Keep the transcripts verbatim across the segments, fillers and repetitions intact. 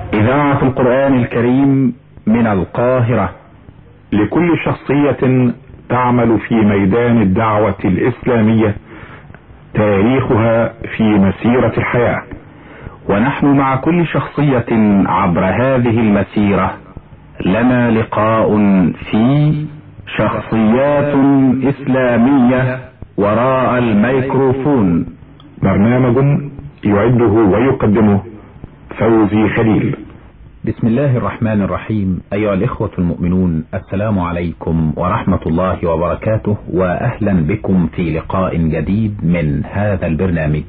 إذاعة القرآن الكريم من القاهرة. لكل شخصية تعمل في ميدان الدعوة الإسلامية تاريخها في مسيرة الحياة، ونحن مع كل شخصية عبر هذه المسيرة لنا لقاء في شخصيات إسلامية وراء الميكروفون. برنامج يعده ويقدمه فوزي خليل. بسم الله الرحمن الرحيم. أيها الإخوة المؤمنون، السلام عليكم ورحمة الله وبركاته، وأهلا بكم في لقاء جديد من هذا البرنامج.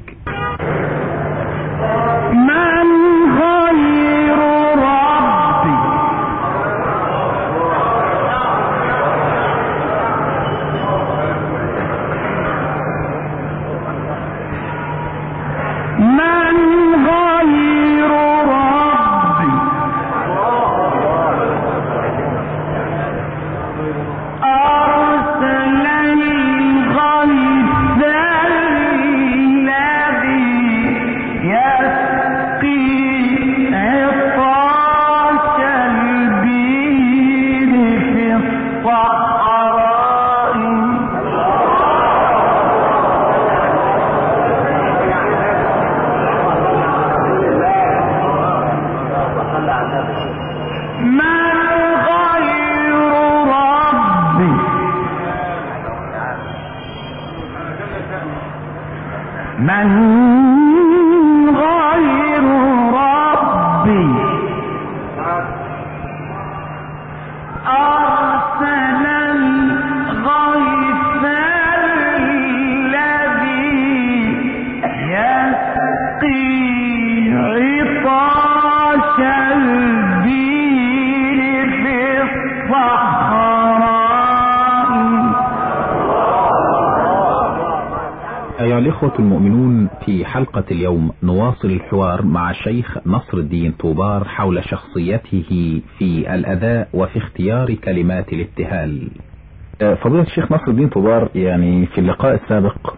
الإخوة المؤمنون، في حلقة اليوم نواصل الحوار مع الشيخ نصر الدين طوبار حول شخصيته في الأداء وفي اختيار كلمات الابتهال. فضيلة الشيخ نصر الدين طوبار، يعني في اللقاء السابق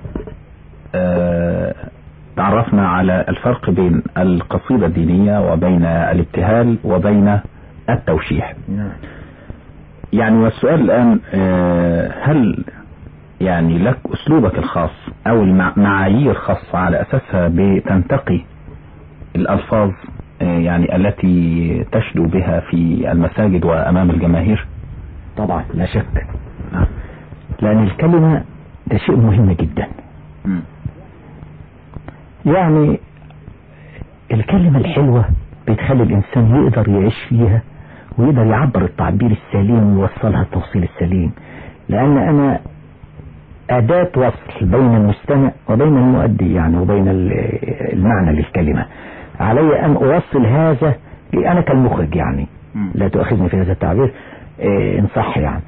تعرفنا على الفرق بين القصيدة الدينية وبين الابتهال وبين التوشيح. يعني والسؤال الآن، هل يعني لك أسلوبك الخاص أو المعايير خاصة على أساسها بتنتقي الألفاظ يعني التي تشدو بها في المساجد وأمام الجماهير؟ طبعا لا شك، لأن الكلمة ده شيء مهم جدا. م. يعني الكلمة الحلوة بتخلي الإنسان يقدر يعيش فيها ويقدر يعبر التعبير السليم ويوصلها التوصيل السليم، لأن أنا أداة وصل بين المستمع وبين المؤدي، يعني وبين المعنى للكلمة. علي أن أوصل هذا، أنا كالمخرج يعني لا تؤاخذني في هذا التعبير إيه إن صح، يعني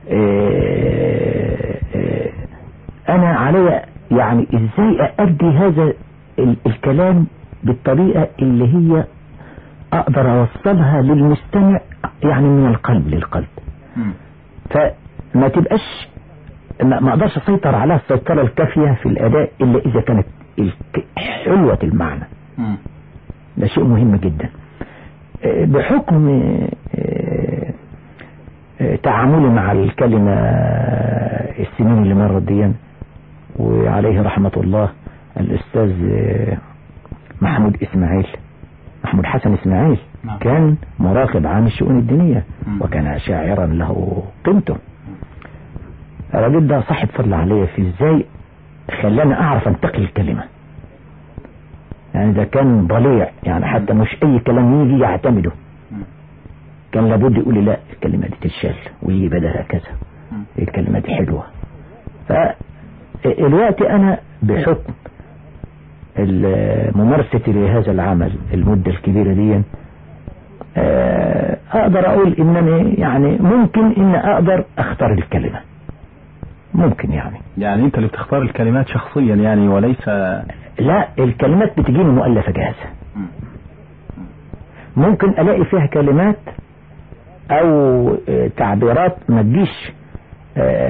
إيه إيه أنا علي يعني إزاي أؤدي هذا الكلام بالطريقة اللي هي أقدر أوصلها للمستمع، يعني من القلب للقلب. فما تبقاش ما اقدرش اسيطر على السيطرة الكافية في الاداء الا اذا كانت حلوة المعنى. ده شيء مهم جدا. بحكم تعاملي مع الكلمة السنين اللي مرت دي، وعليه رحمة الله الاستاذ محمود اسماعيل محمود حسن اسماعيل كان مراقب عام الشؤون الدينية وكان شاعرا له قيمته. الراجل ده صاحب فضل عليا في ازاي خلاني اعرف انتقي الكلمة. يعني ده كان ضليع، يعني حتى مش اي كلام يجي يعتمده، كان لابد يقول لي لا الكلمة دي تتشال ويجي بدلها كذا، الكلمة دي حلوة. فالوقت انا بحكم ممارستي لهذا العمل المدة الكبيرة دي اقدر اقول انني يعني ممكن ان اقدر اختار الكلمة، ممكن يعني يعني انت اللي بتختار الكلمات شخصيا يعني، وليس لا الكلمات بتجيني مؤلفة جاهزة. ممكن الاقي فيها كلمات او تعبيرات ما تجيش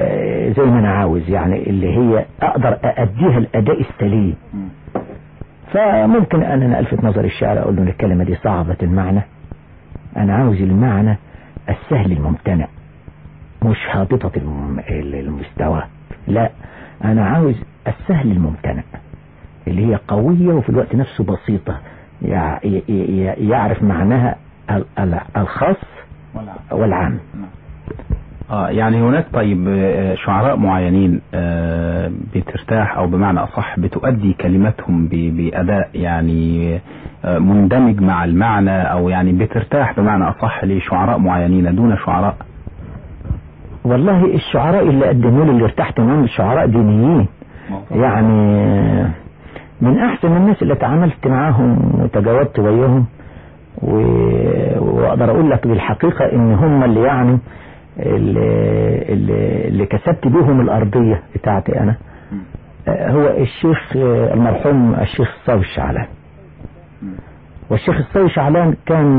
زي ما انا عاوز، يعني اللي هي اقدر ااديها الاداء السليم. فممكن أنا ألفت نظر الشاعر أقول له الكلمة دي صعبة المعنى، أنا عاوز المعنى السهل الممتنع، مش هابطة المستوى، لا أنا عاوز السهل الممتنع اللي هي قوية وفي الوقت نفسه بسيطة، يعرف معناها الخاص والعام. آه يعني هناك طيب شعراء معينين آه بترتاح أو بمعنى أصح بتؤدي كلماتهم بأداء يعني آه مندمج مع المعنى، أو يعني بترتاح بمعنى أصح لشعراء معينين دون شعراء؟ والله الشعراء اللي قدموا لي اللي ارتحت منهم شعراء دينيين، يعني من أحسن الناس اللي تعاملت معاهم وتجاوبت وياهم، وأقدر أقول لك بالحقيقة إن هم اللي يعني اللي, اللي, اللي كسبت بيهم الأرضية بتاعتي أنا، هو الشيخ المرحوم الشيخ الصاوي الشعلان. والشيخ الصاوي الشعلان كان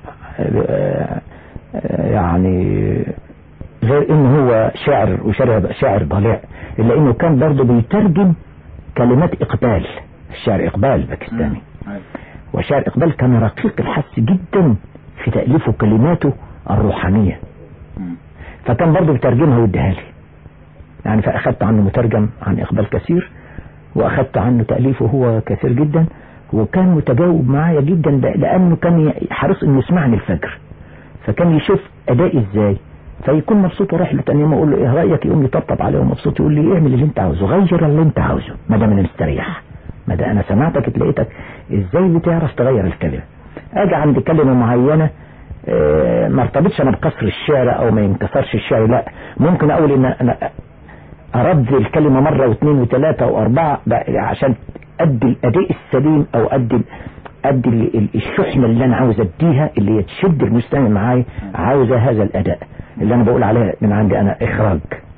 يعني غير إنه هو شاعر وشاعر شاعر ضليع، إلا إنه كان برضه بيترجم كلمات إقبال، الشاعر إقبال باكستاني، وشاعر إقبال كان رقيق الحس جدا في تأليفه كلماته الروحانية، فكان برضه بترجمها ويديها لي يعني، فأخذت عنه مترجم عن إقبال كثير، وأخذت عنه تأليفه هو كثير جدا، وكان متجاوب معايا جدا لأنه كان حريص إنه يسمعني الفجر، فكان يشوف أدائي إزاي فيكون مبسوط ورايح له تاني يوم اقول له ايه رايك، يقوم يطبطب عليه ومبسوط يقول لي اعمل اللي انت عاوزه، غير اللي انت عاوزه ما دام انا مستريح، ما دام انا سمعتك لقيتك ازاي بتعرف تغير الكلمه. اجي عند كلمه معينه اه ما ارتبطش انا بكسر الشعر او ما ينكسرش الشعر، لا ممكن اقول ان انا ارد الكلمه مره واثنين وثلاثه واربعه عشان ادي الاداء السليم او ادي ادي الشحنه اللي انا عاوز اديها اللي هي تشد المستمع معايا، عاوزه هذا الاداء اللي انا بقول عليه من عندي انا اخراج.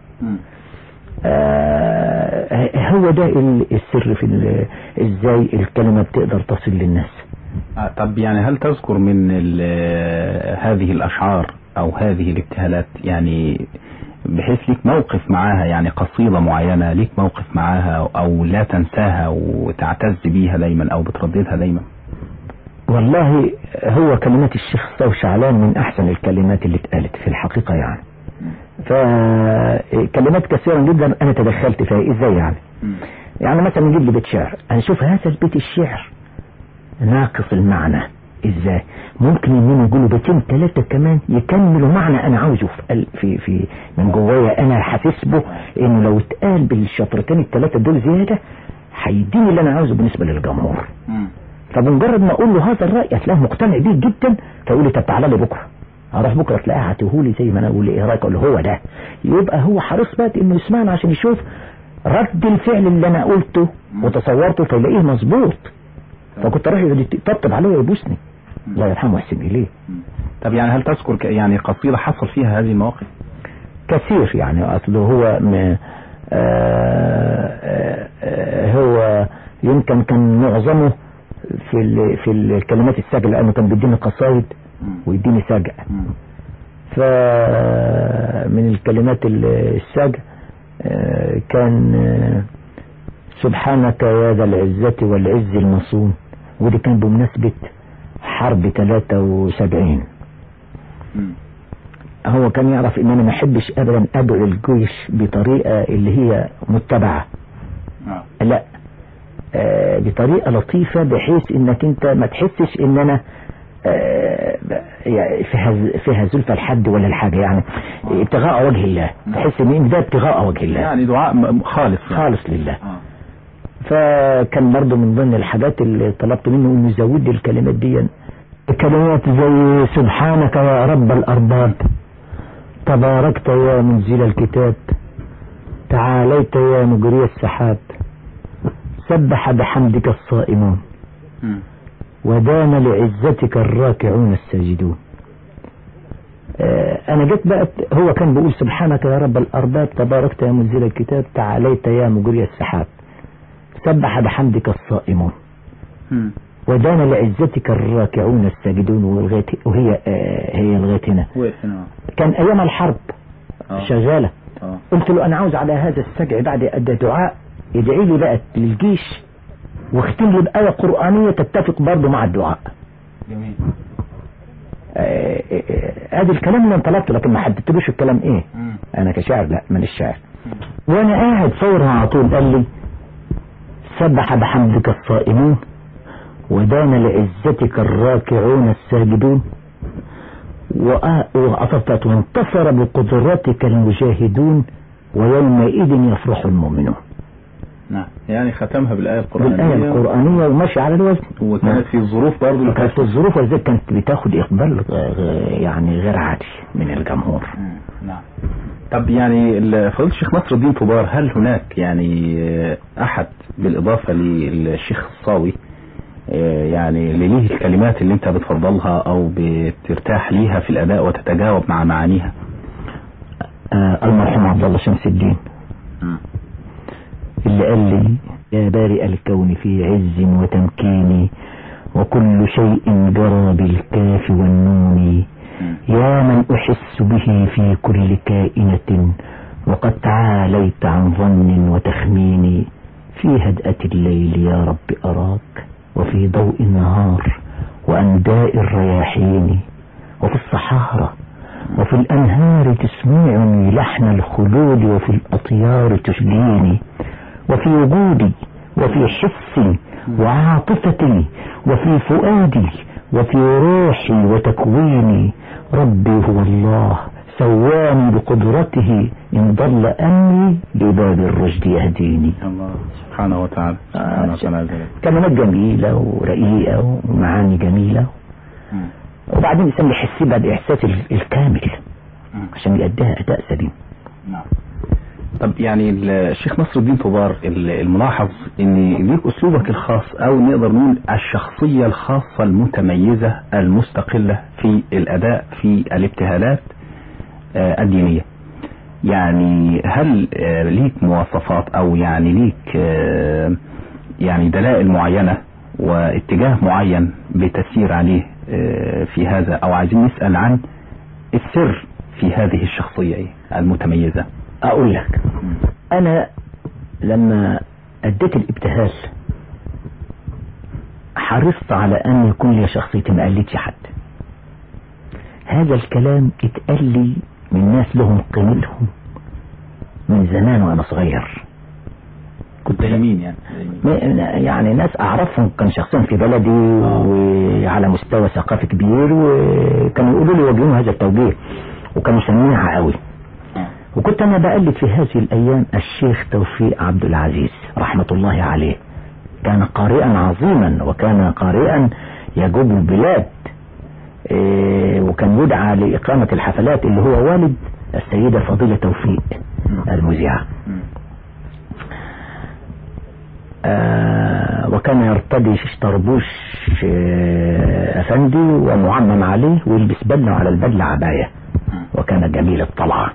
آه هو ده السر في ازاي الكلمه بتقدر تصل للناس. آه طب يعني هل تذكر من هذه الاشعار او هذه الابتهالات يعني بحيث ليك موقف معاها، يعني قصيدة معينة ليك موقف معاها او لا تنساها وتعتز بيها دايما او بترددها دايما؟ والله هو كلمات الشيخ الصاوي شعلان من احسن الكلمات اللي اتقالت في الحقيقة يعني، فكلمات كثيرا جدا انا تدخلت فيها. ازاي يعني؟ يعني مثلا نجيب لي بيت شعر، انا اشوف هذا البيت الشعر ناقص المعنى، ازاي ممكن انهم يقولوا بيتين ثلاثة كمان يكملوا معنى انا عاوزه في في, في من جوايا، انا حاسس به انه لو اتقال بالشطرتين الثلاثة دول زيادة هيديني اللي انا عاوزه بالنسبة للجمهور. فبمجرد ما اقول له هذا الرأي هتلاقيه مقتنع بيه جدا، فيقول لي طب تعالى لي بكره، اروح بكره تلاقيها هتهولي زي ما انا اقول ايه رايك، اقول له هو ده، يبقى هو حريص بقى انه يسمعنا عشان يشوف رد الفعل اللي انا قلته وتصورته فيلاقيه مظبوط، فكنت رايح يطبطب عليه ويبوسني الله يرحمه ويحسن اليه. طب يعني هل تذكر يعني قصيدة حصل فيها هذه المواقف؟ كثير يعني، اصله هو م... آآ آآ هو يمكن كان معظمه في ال... في الكلمات السجع، لانه كان بيديني قصايد ويديني سجع، فمن الكلمات السجع كان سبحانك يا ذا العزة والعز المصون، ودي كان بمناسبة حرب ثلاثة وسبعين. هو كان يعرف ان انا ما احبش ابدا ادعو الجيش بطريقة اللي هي متبعة، لا آه بطريقة لطيفة بحيث انك انت ما تحسش ان انا آه فيها فيها زلفة الحد ولا الحاجة، يعني ابتغاء وجه الله، تحس ان ده ابتغاء وجه الله، يعني دعاء خالص يعني. خالص لله. فكان برضو من ضمن الحاجات اللي طلبت منه انه يزود لي الكلمات دي، كلمات زي سبحانك يا رب الارباب، تباركت يا منزل الكتاب، تعاليت يا مجري السحاب، سبح بحمدك الصائمون، ودان لعزتك الراكعون الساجدون. انا جيت بقى، هو كان بيقول سبحانك يا رب الارباب، تباركت يا منزل الكتاب، تعاليت يا مجري السحاب، سبح بحمدك الصائمون، ودان لعزتك الراكعون الساجدون، وهي هي لغايه هنا كان ايام الحرب أوه. شغاله أوه. قلت له انا عاوز على هذا السجع بعد ادى دعاء يدعي لي بقى للجيش واختم لي بآية قرآنية تتفق برضه مع الدعاء. جميل. ادي الكلام اللي انا طلبته، لكن ما حددتلوش الكلام ايه. مم. انا كشاعر لا، من الشاعر. وانا قاعد فورها على طول قال لي سبح بحمدك الصائمون ودان لعزتك الراكعون الساجدون وأطفت وانتصر بقدرتك المجاهدون ويومئذ يفرح المؤمنون. نعم، يعني ختمها بالآية القرآنية بالآية القرآنية وماشي على الوزن. وكانت في الظروف برضه، كانت في الظروف وذلك كانت بتاخد إقبال يعني غير عادي من الجمهور. نعم. طب يعني فضيلة الشيخ نصر الدين طوبار، هل هناك يعني أحد بالإضافة للشيخ الصاوي يعني اللي ليه الكلمات اللي انت بتفضلها او بترتاح ليها في الاداء وتتجاوب مع معانيها؟ آه المرحوم عبد الله شمس الدين م. اللي قال لي يا بارئ الكون في عز وتمكين وكل شيء جرى بالكاف والنون يا من احس به في كل كائنة وقد تعاليت عن ظن وتخمين في هدأة الليل يا رب أراك وفي ضوء النهار وأنداء الرياحين وفي الصحارى وفي الأنهار تسمعني لحن الخلود وفي الأطيار تشجيني وفي وجودي وفي حسي وعاطفتي وفي فؤادي وفي روحي وتكويني ربي هو الله سواني بقدرته إن ضل أمري لباب الرشد يهديني. الله سبحانه وتعالى. سبحانه وتعالى. كلمات جميلة ورقيقة ومعاني جميلة. م. وبعدين الإنسان يحس بها بإحساس الكامل م. عشان يأديها أداء سليم. نعم. طب يعني الشيخ نصر الدين طوبار، الملاحظ ان ليك اسلوبك الخاص او نقدر نقول الشخصية الخاصة المتميزة المستقلة في الاداء في الابتهالات الدينية. يعني هل ليك مواصفات او يعني ليك يعني دلائل معينة واتجاه معين بتسير عليه في هذا، او عايزين نسأل عن السر في هذه الشخصية المتميزة؟ اقول لك، انا لما اديت الابتهال حرصت على ان يكون لي شخصيتي، ما قلتش حد. هذا الكلام اتقال لي من ناس لهم قيمتهم من زمان وانا صغير. كنت يمين يعني يعني ناس اعرفهم كان شخصيا في بلدي وعلى مستوى ثقافي كبير، وكانوا يقولوا لي وجههم هذا التوجيه وكانوا سميعها قوي. وكنت انا بقلد في هذه الايام الشيخ توفيق عبد العزيز رحمة الله عليه، كان قارئا عظيما وكان قارئا يجوب البلاد، إيه وكان يدعى لإقامة الحفلات، اللي هو والد السيدة فضيلة توفيق المذيعة. آه وكان يرتدي طربوش آه أفندي ومعمم عليه ويلبس بدلة على البدلة عباية، وكان جميل الطلعة.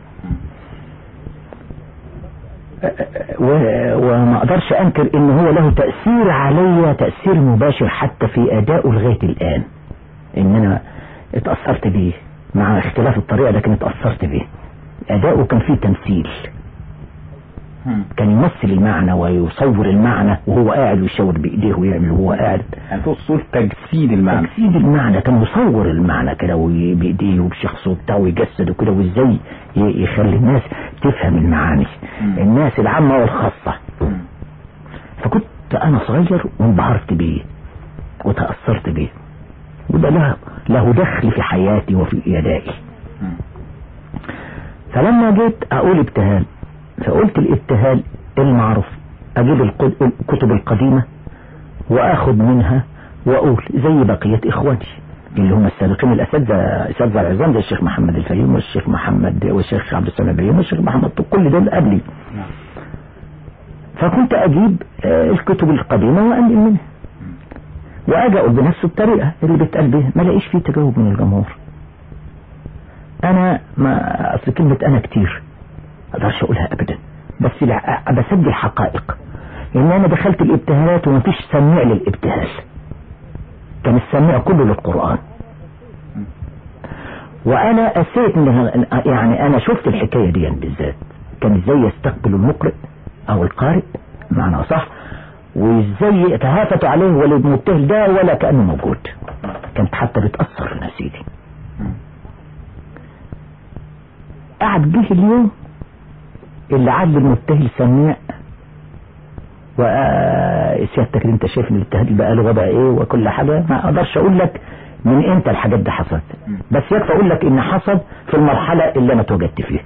وما اقدرش انكر ان هو له تأثير علي، تأثير مباشر حتى في ادائه لغاية الان، ان انا اتأثرت بيه مع اختلاف الطريقة، لكن اتأثرت بيه. اداؤه كان فيه تمثيل، كان يمثل المعنى ويصور المعنى وهو قاعد ويشاور بايديه ويعمل وهو قاعد، يعني توصل تجسيد المعنى. تجسيد المعنى، كان يصور المعنى كده بايديه وبشخصه بتاعه ويجسده كده، وازاي يخلي الناس تفهم المعاني، م. الناس العامة والخاصة. م. فكنت انا صغير وانبهرت بيه وتأثرت بيه، وده له له دخل في حياتي وفي ادائي. فلما جيت اقول ابتهال، فقلت الابتهال المعروف اجيب الكتب القديمة واخد منها واقول زي بقية اخواني اللي هم السابقين الاساتذه اساتذه العظام، زي الشيخ محمد الفيوم والشيخ محمد والشيخ عبد السلام البيومي والشيخ محمد، كل دول قبلي. فكنت اجيب الكتب القديمة واقلل منها واجي اقول بنفس الطريقة اللي بتقال بيها، ما لاقيش فيه تجاوب من الجمهور. انا ما اصل كلمة انا كتير اقدرش اقولها ابدا، بس بسجل حقائق ان انا دخلت الابتهالات ومفيش سميع للابتهال، كان السميع كله للقرآن. وانا اسيت من يعني انا شفت الحكاية دي بالذات، كان ازاي يستقبل المقرئ او القارئ معنى صح وازاي يتهافتوا عليه والمبتهل ده ولا كأنه موجود. كانت حتى بتأثر في نسيدي. قعد به اليوم اللي عاد المبتهل سميع وسيادتك انت شايف ان الابتهال بقى له وضع ايه وكل حاجة. ما اقدرش اقول لك من امتى الحاجات دي حصلت، بس يكفي اقول لك ان حصل في المرحلة اللي انا اتوجدت فيها.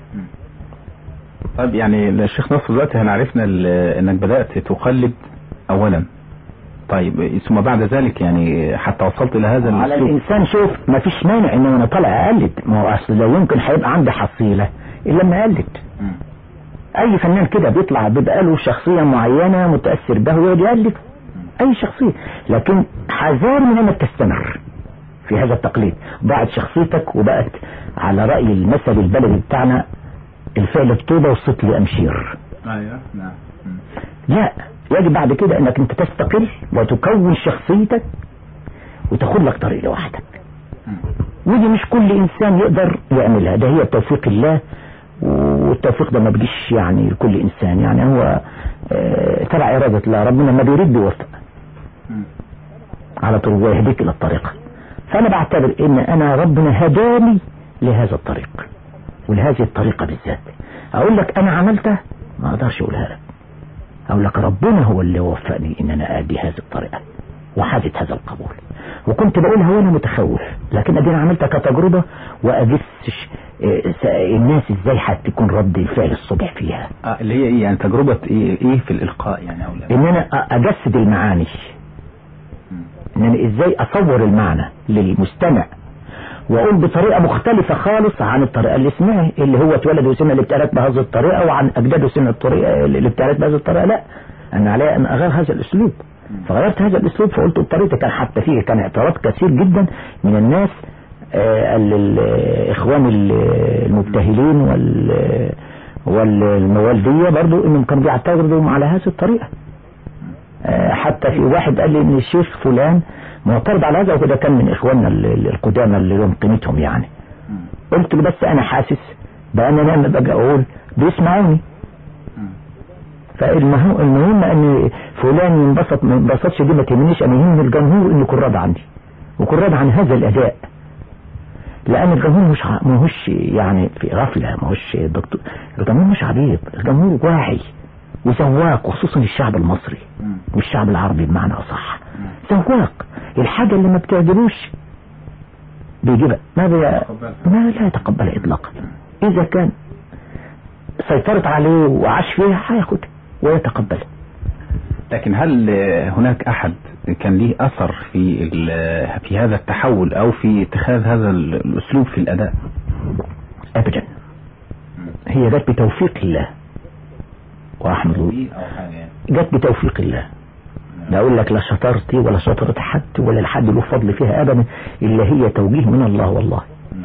طيب يعني الشيخ نصر دلوقتي احنا عرفنا انك بدأت تقلد اولا، طيب ثم بعد ذلك يعني حتى وصلت الى هذا على الانسان. شوف ما فيش مانع ان انا طالع اقلد، ما هو اصل لو يمكن هيبقى عندي حصيلة الا لما اقلد. اي فنان كده بيطلع بيبقى له شخصية معينة متأثر به ويقعد يقلد اي شخصية، لكن حذار من انك تستمر في هذا التقليد. ضاعت شخصيتك وبقت على رأي المثل البلدي بتاعنا الفعل الطوبة والصوت لأمشير. ايوه نعم. لا، يجب بعد كده انك انت تستقل وتكون شخصيتك وتاخد لك طريق لوحدك. ودي مش كل انسان يقدر يعملها، ده هي توفيق الله، والتوفيق ده ما بيجيش يعني لكل انسان، يعني هو اه تبع ارادة الله، ربنا ما بيريد بيوفق على طول ويهديك الى الطريقة. فانا بعتبر ان انا ربنا هداني لهذا الطريق ولهذه الطريقة بالذات. اقول لك انا عملتها ما اقدرش اقولها لك، اقول لك ربنا هو اللي وفقني ان انا ادي هذه الطريقة وحازت هذا القبول، وكنت بقولها وانا متخوف، لكن ادينا عملتها كتجربة واجسش الناس ازاي هتكون رد الفعل الصبح فيها. اه اللي هي ايه يعني تجربة ايه, إيه في الالقاء يعني او لا؟ ان انا اجسد المعاني، ان انا ازاي اصور المعنى للمستمع واقول بطريقة مختلفة خالص عن الطريقة اللي سمعها، اللي هو اتولد وسمع الابتهالات بهذه الطريقة، وعن اجداده سمع الطريقة الابتهالات بهذه الطريقة. لا، انا علي ان اغير هذا الاسلوب، فغيرت هذا الاسلوب فقلت بطريقتي. كان حتى فيه كان اعتراض كثير جدا من الناس، آه الاخوان المبتهلين وال والموالدية برضو انهم كانوا بيعترضوا على هذه الطريقة. آه حتى في واحد قال لي ان الشيخ فلان معترض على هذا، وكده كان من اخواننا القدامى اللي لهم قيمتهم يعني. قلت له بس انا حاسس بان انا لما باجي اقول بيسمعوني، فالمهم المهم ان فلان ينبسط ما ينبسطش دي ما تهمنيش، انا يهمني الجمهور انه يكون راضي عني ويكون راضي عن هذا الاداء، لان الجمهور مش ع... ماهوش يعني في غفله، ماهوش دكتور، الجمهور مش عبيط، الجمهور واعي وذواق، وخصوصا الشعب المصري والشعب العربي بمعنى اصح. ذواق، الحاجه اللي ما بتعجبوش بيجيبها، ما بي... ما لا يتقبلها اطلاقا. اذا كان سيطرت عليه وعاش فيها هياخدها ويتقبلها. لكن هل هناك احد كان ليه اثر في في هذا التحول او في اتخاذ هذا الاسلوب في الاداء؟ ابدا، هي جت بتوفيق الله واحمد الله، جت بتوفيق الله. لا اقول لك لا شطارتي ولا شطارة حد ولا لحد له فضل فيها ابدا، الا هي توجيه من الله والله.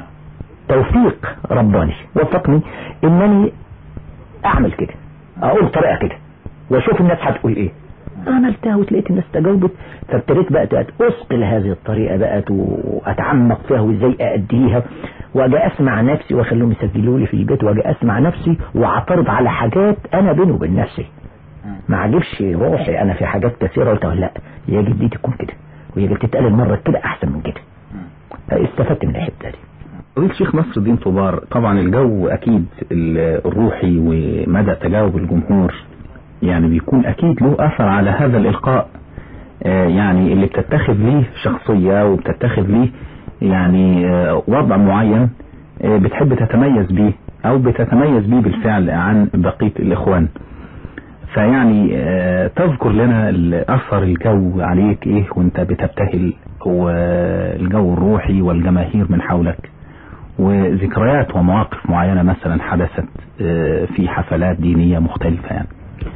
توفيق رباني وفقني انني اعمل كده، اقول طريقة كده واشوف الناس هتقول ايه. عملتها وتلاقيت الناس تجاوبت، فابتديت بقى اثقل هذه الطريقة بقى واتعمق فيها وازاي ااديها، واجي اسمع نفسي واخليهم يسجلوا لي في البيت، واجي اسمع نفسي واعترض على حاجات انا بيني وبين نفسي ما عجبش روحي انا في حاجات كثيرة، قلت لا يجب دي تكون كده ويجب تتقال المرة كده احسن من كده. استفدت من الحته دي. قلت الشيخ نصر الدين طوبار، طبعا الجو اكيد الروحي ومدى تجاوب الجمهور يعني بيكون اكيد له اثر على هذا الالقاء، آه يعني اللي بتتخذ ليه شخصية وبتتخذ ليه يعني آه وضع معين آه بتحب تتميز بيه او بتتميز بيه بالفعل عن بقية الاخوان. فيعني آه تذكر لنا اثر الجو عليك ايه وانت بتبتهل، والجو الروحي والجماهير من حولك، وذكريات ومواقف معينة مثلا حدثت آه في حفلات دينية مختلفة يعني.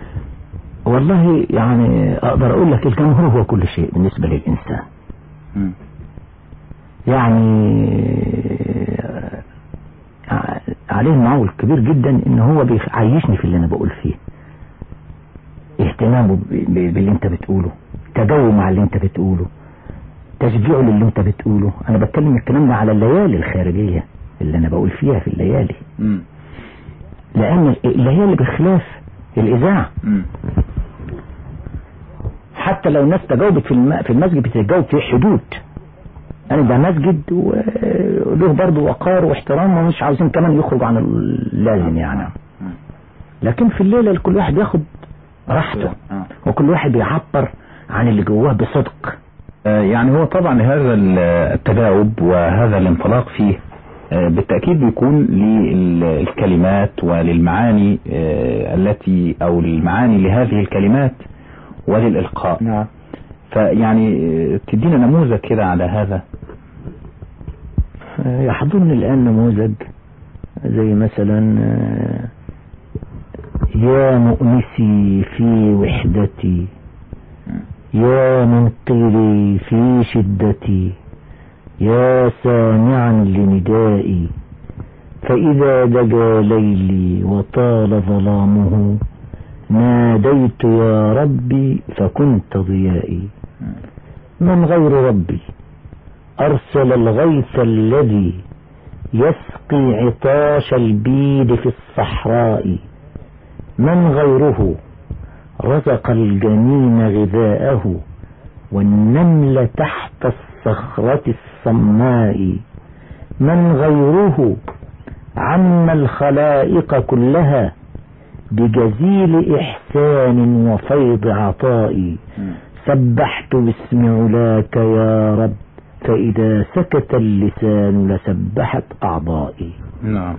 والله يعني اقدر اقول لك الجمهور هو كل شيء بالنسبة للانسان. م. يعني عليه معول كبير جدا ان هو بيعيشني في اللي انا بقول فيه، اهتمامه باللي انت بتقوله، تجاوب مع اللي انت بتقوله، تشجيعه للي انت بتقوله. انا بتكلم الكلام ده على الليالي الخارجية اللي انا بقول فيها في الليالي، م. لان الليالي بخلاف الاذاعة. م. حتى لو الناس تجاوبت في الم... في المسجد بتتجاوب في حدود، يعني ده مسجد وله برضه وقار واحترام ومش عاوزين كمان يخرج عن اللازم يعني. لكن في الليلة كل واحد ياخد راحته وكل واحد بيعبر عن اللي جواه بصدق. يعني هو طبعا هذا التجاوب وهذا الانطلاق فيه بالتأكيد بيكون للكلمات وللمعاني التي او المعاني لهذه الكلمات وللإلقاء. نعم. فيعني تدينا نموذج كده على هذا. يحضرني الآن نموذج زي مثلا يا مؤنسي في وحدتي، يا منقذي في شدتي، يا سامعا لندائي، فإذا دجى ليلي وطال ظلامه ناديت يا ربي فكنت ضيائي. من غير ربي أرسل الغيث الذي يسقي عطاش البيد في الصحراء، من غيره رزق الجنين غذاءه والنمل تحت الصخرة الصماء، من غيره عم الخلائق كلها بجزيل إحسان وفيض عطاء. سبحت باسم علاك يا رب فإذا سكت اللسان لسبحت أعضائي. نعم.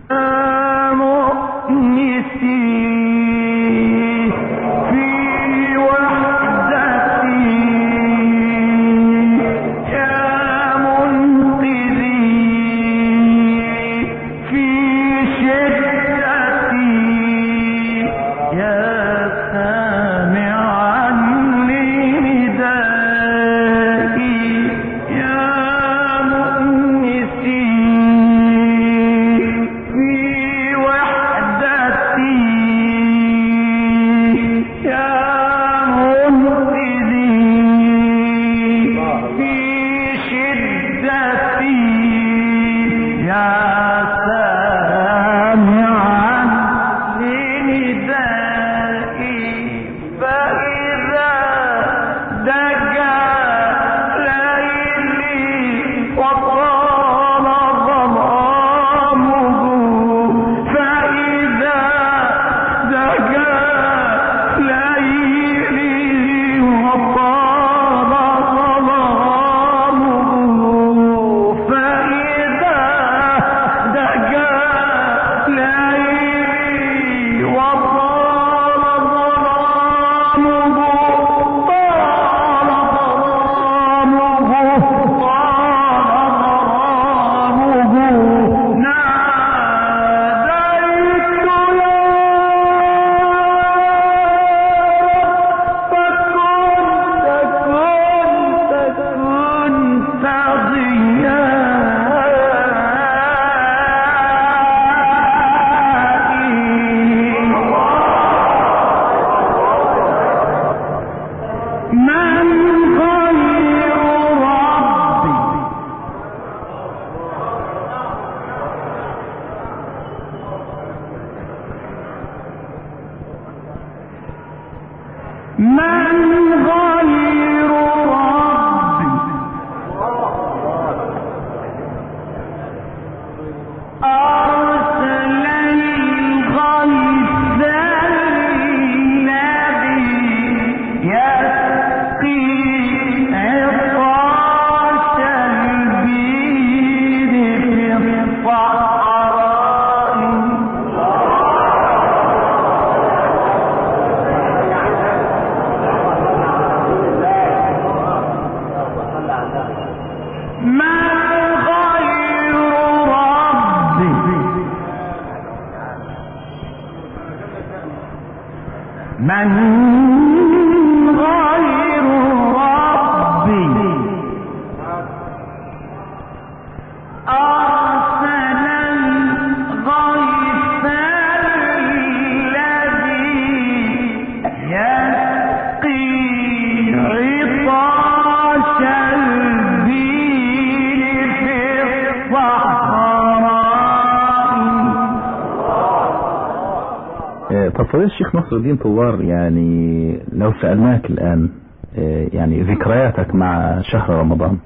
فضيلة الشيخ نصر الدين طوبار، يعني لو سألناك الآن يعني ذكرياتك مع شهر رمضان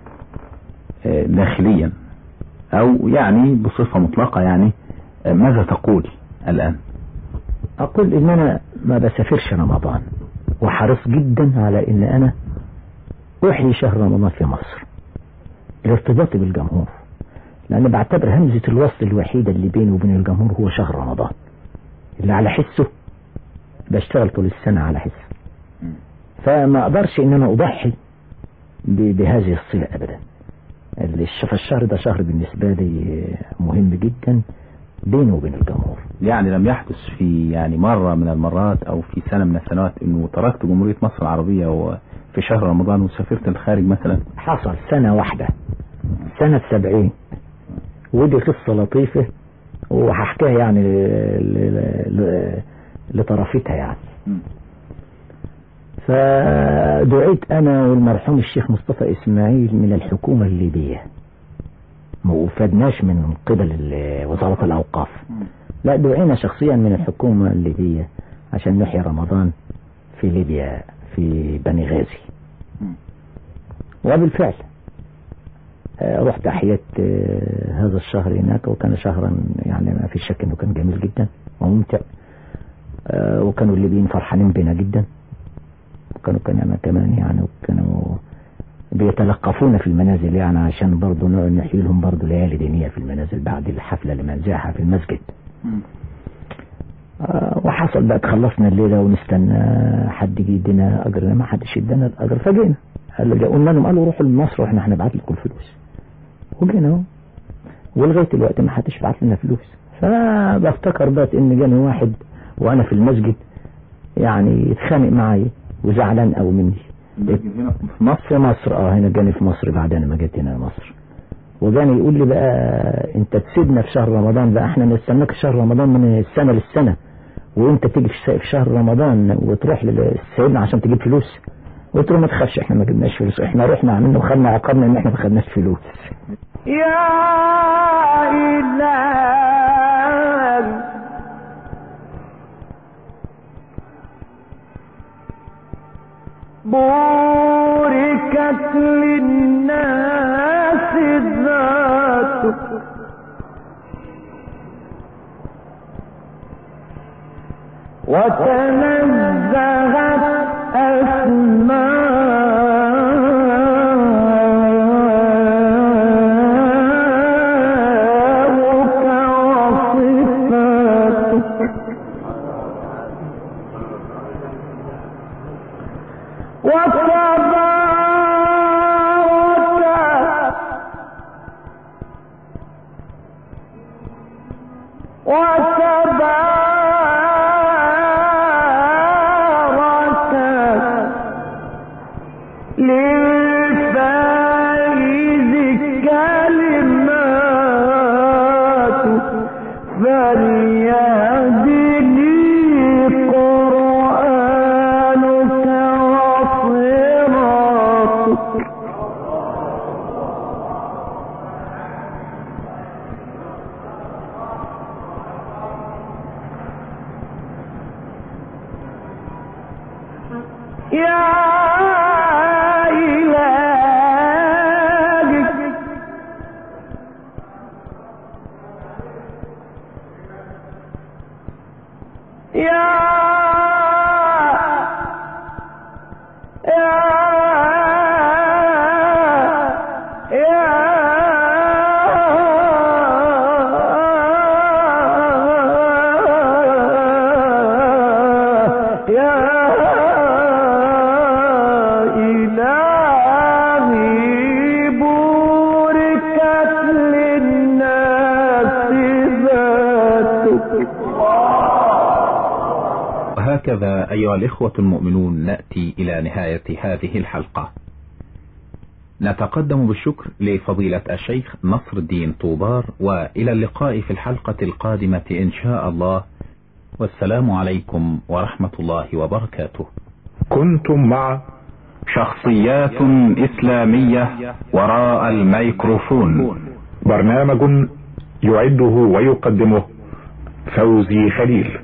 داخليا او يعني بصفة مطلقة، يعني ماذا تقول الان؟ اقول ان انا ما بسافرش رمضان، وحرص جدا على ان انا احيي شهر رمضان في مصر لارتباطي بالجمهور، لان بعتبر همزة الوصل الوحيدة اللي بيني وبين الجمهور هو شهر رمضان، اللي على حسه بشتغل طول السنة على حسه، فما اقدرش ان انا اضحي بهذه الصلة ابدا. فالشهر ده شهر بالنسبة لي مهم جدا بيني وبين الجمهور. يعني لم يحدث في يعني مرة من المرات او في سنة من السنوات انه تركت جمهورية مصر العربية وفي شهر رمضان وسافرت الخارج مثلا؟ حصل سنة واحدة سنة سبعين، ودي قصة لطيفة وهحكيها يعني لطرفتها يعني. فدعيت انا والمرحوم الشيخ مصطفى اسماعيل من الحكومة الليبية، ما وفدناش من قبل وزارة الاوقاف، لا دعينا شخصيا من الحكومة الليبية عشان نحيي رمضان في ليبيا في بني غازي. وبالفعل رحت احيت هذا الشهر هناك، وكان شهرا يعني ما في شك انه كان جميل جدا وممتع، وكانوا الليبيين فرحانين بنا جدا، وكانوا كنا كمان يعني وكانوا بيتلقفونا في المنازل يعني عشان برضو نحيي لهم برضو ليالي دينية في المنازل بعد الحفلة اللي منزعها في المسجد. آه وحصل بقى تخلصنا الليلة ونستنى حد يجي يدينا أجر، ما حدش يدينا الأجر، فجينا قلنا لهم قالوا روحوا لمصر واحنا هنبعت لكم الفلوس، وجينا اهو ولغاية الوقت ما حدش بعت لنا فلوس. فبفتكر بقى ان جاني واحد وانا في المسجد يعني يتخانق معي وزعلان قوي مني. هنا في مصر؟ في مصر اه هنا جاني في مصر بعد انا ما جيت هنا مصر، وجاني يقول لي بقى انت تسيبنا في شهر رمضان، بقى احنا نستناك في شهر رمضان من السنة للسنة، وانت تيجي في شهر رمضان وتروح لسيدنا عشان تجيب فلوس. قلت له ما تخافش احنا ما جبناش فلوس، احنا رحنا عملنا وخدنا عقابنا ان احنا ما خدناش فلوس. يا إله بوركت للناس ذاتك وتنزهت أسماؤك وصفاتك وتبارك وتبارك للفائز كلمات فليهدني قرآنك وصراطك. يا إلهي يا يا يا وهكذا أيها الإخوة المؤمنون نأتي إلى نهاية هذه الحلقة. نتقدم بالشكر لفضيلة الشيخ نصر الدين طوبار، وإلى اللقاء في الحلقة القادمة إن شاء الله، والسلام عليكم ورحمة الله وبركاته. كنتم مع شخصيات إسلامية وراء الميكروفون، برنامج يعده ويقدمه فوزي خليل.